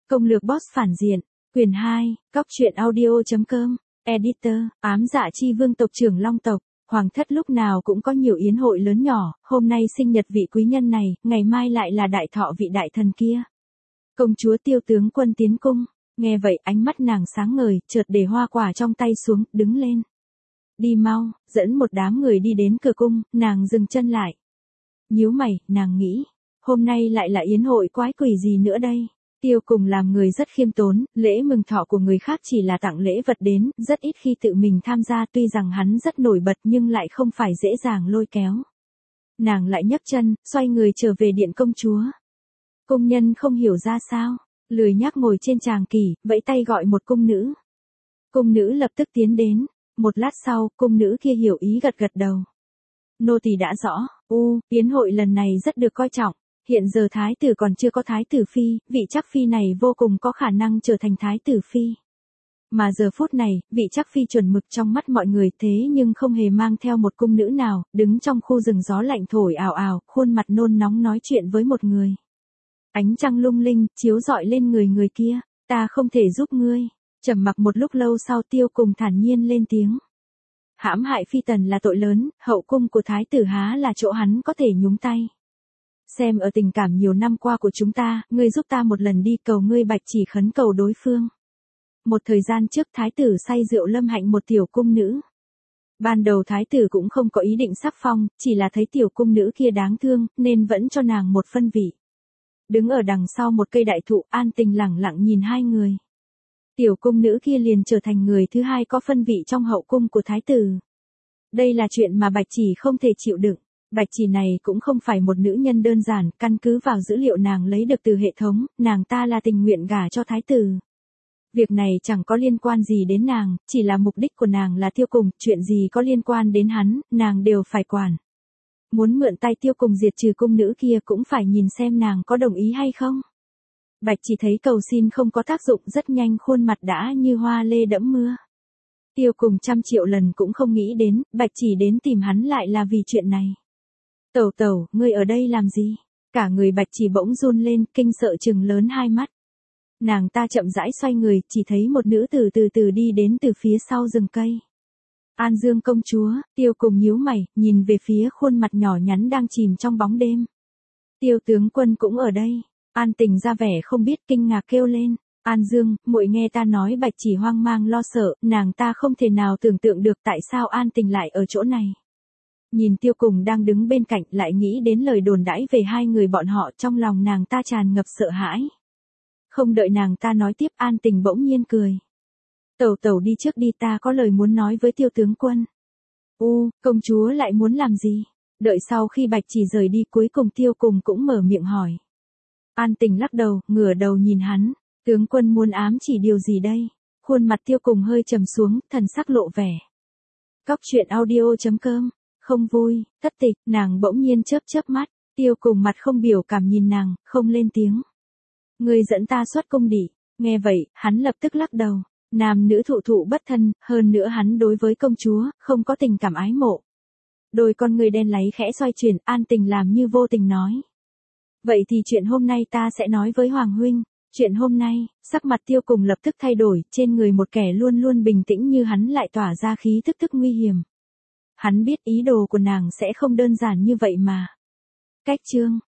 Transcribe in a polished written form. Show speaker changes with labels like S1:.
S1: Công lược boss phản diện, quyền 2, Cóc truyện audio.com, editor, ám dạ chi vương tộc trưởng Long tộc, hoàng thất lúc nào cũng có nhiều yến hội lớn nhỏ, hôm nay sinh nhật vị quý nhân này, ngày mai lại là đại thọ vị đại thần kia. Công chúa Tiêu tướng quân tiến cung, nghe vậy ánh mắt nàng sáng ngời, chợt để hoa quả trong tay xuống, đứng lên. Đi mau, dẫn một đám người đi đến cửa cung, nàng dừng chân lại. Nhíu mày, nàng nghĩ, hôm nay lại là yến hội quái quỷ gì nữa đây? Tiêu cùng làm người rất khiêm tốn, lễ mừng thọ của người khác chỉ là tặng lễ vật đến, rất ít khi tự mình tham gia, tuy rằng hắn rất nổi bật nhưng lại không phải dễ dàng lôi kéo. Nàng lại nhấc chân, xoay người trở về điện công chúa. Cung nhân không hiểu ra sao, lười nhác ngồi trên tràng kỷ, vẫy tay gọi một cung nữ. Cung nữ lập tức tiến đến, một lát sau, cung nữ kia hiểu ý gật gật đầu. Nô tỳ đã rõ, yến hội lần này rất được coi trọng. Hiện giờ thái tử còn chưa có thái tử phi, vị chắc phi này vô cùng có khả năng trở thành thái tử phi. Mà giờ phút này, vị chắc phi chuẩn mực trong mắt mọi người thế nhưng không hề mang theo một cung nữ nào, đứng trong khu rừng gió lạnh thổi ào ào, khuôn mặt nôn nóng nói chuyện với một người. Ánh trăng lung linh, chiếu rọi lên người kia, ta không thể giúp ngươi. Trầm mặc một lúc lâu sau Tiêu cùng thản nhiên lên tiếng. Hãm hại phi tần là tội lớn, hậu cung của thái tử há là chỗ hắn có thể nhúng tay. Xem ở tình cảm nhiều năm qua của chúng ta, ngươi giúp ta một lần đi, cầu ngươi bạch chỉ khấn cầu đối phương. Một thời gian trước thái tử say rượu lâm hạnh một tiểu cung nữ. Ban đầu thái tử cũng không có ý định sắc phong, chỉ là thấy tiểu cung nữ kia đáng thương, nên vẫn cho nàng một phân vị. Đứng ở đằng sau một cây đại thụ, an tình lẳng lặng nhìn hai người. Tiểu cung nữ kia liền trở thành người thứ hai có phân vị trong hậu cung của thái tử. Đây là chuyện mà bạch chỉ không thể chịu đựng. Bạch chỉ này cũng không phải một nữ nhân đơn giản, căn cứ vào dữ liệu nàng lấy được từ hệ thống, nàng ta là tình nguyện gả cho thái tử. Việc này chẳng có liên quan gì đến nàng, chỉ là mục đích của nàng là Tiêu cùng, chuyện gì có liên quan đến hắn, nàng đều phải quản. Muốn mượn tay Tiêu cùng diệt trừ cung nữ kia cũng phải nhìn xem nàng có đồng ý hay không. Bạch chỉ thấy cầu xin không có tác dụng, rất nhanh khuôn mặt đã như hoa lê đẫm mưa. Tiêu cùng 100 triệu lần cũng không nghĩ đến, Bạch chỉ đến tìm hắn lại là vì chuyện này. Tẩu tẩu, ngươi ở đây làm gì? Cả người Bạch chỉ bỗng run lên, kinh sợ trừng lớn hai mắt. Nàng ta chậm rãi xoay người, chỉ thấy một nữ tử từ từ đi đến từ phía sau rừng cây. An Dương công chúa, Tiêu cùng nhíu mày, nhìn về phía khuôn mặt nhỏ nhắn đang chìm trong bóng đêm. Tiêu tướng quân cũng ở đây. An Tình ra vẻ không biết, kinh ngạc kêu lên. An Dương, muội nghe ta nói. Bạch chỉ hoang mang lo sợ, nàng ta không thể nào tưởng tượng được tại sao An Tình lại ở chỗ này. Nhìn Tiêu cùng đang đứng bên cạnh, lại nghĩ đến lời đồn đãi về hai người bọn họ, trong lòng nàng ta tràn ngập sợ hãi. Không đợi nàng ta nói tiếp, An Tình bỗng nhiên cười. Tẩu tẩu đi trước đi, ta có lời muốn nói với Tiêu tướng quân. Công chúa lại muốn làm gì? Đợi sau khi Bạch chỉ rời đi, cuối cùng Tiêu cùng cũng mở miệng hỏi. An Tình lắc đầu, ngửa đầu nhìn hắn. Tướng quân muốn ám chỉ điều gì đây? Khuôn mặt Tiêu cùng hơi trầm xuống, thần sắc lộ vẻ. Cóc truyện audio.com. Không vui, thất tịch, nàng bỗng nhiên chớp mắt. Tiêu cùng mặt không biểu cảm nhìn nàng, không lên tiếng. Ngươi dẫn ta xuất cung đi. Nghe vậy, hắn lập tức lắc đầu. Nam nữ thụ bất thân, hơn nữa hắn đối với công chúa, không có tình cảm ái mộ. Đôi con người đen láy khẽ xoay chuyển, An Tình làm như vô tình nói. Vậy thì chuyện hôm nay ta sẽ nói với Hoàng huynh. Chuyện hôm nay, sắc mặt Tiêu cùng lập tức thay đổi, trên người một kẻ luôn luôn bình tĩnh như hắn lại tỏa ra khí tức nguy hiểm. Hắn biết ý đồ của nàng sẽ không đơn giản như vậy mà. Cách chương.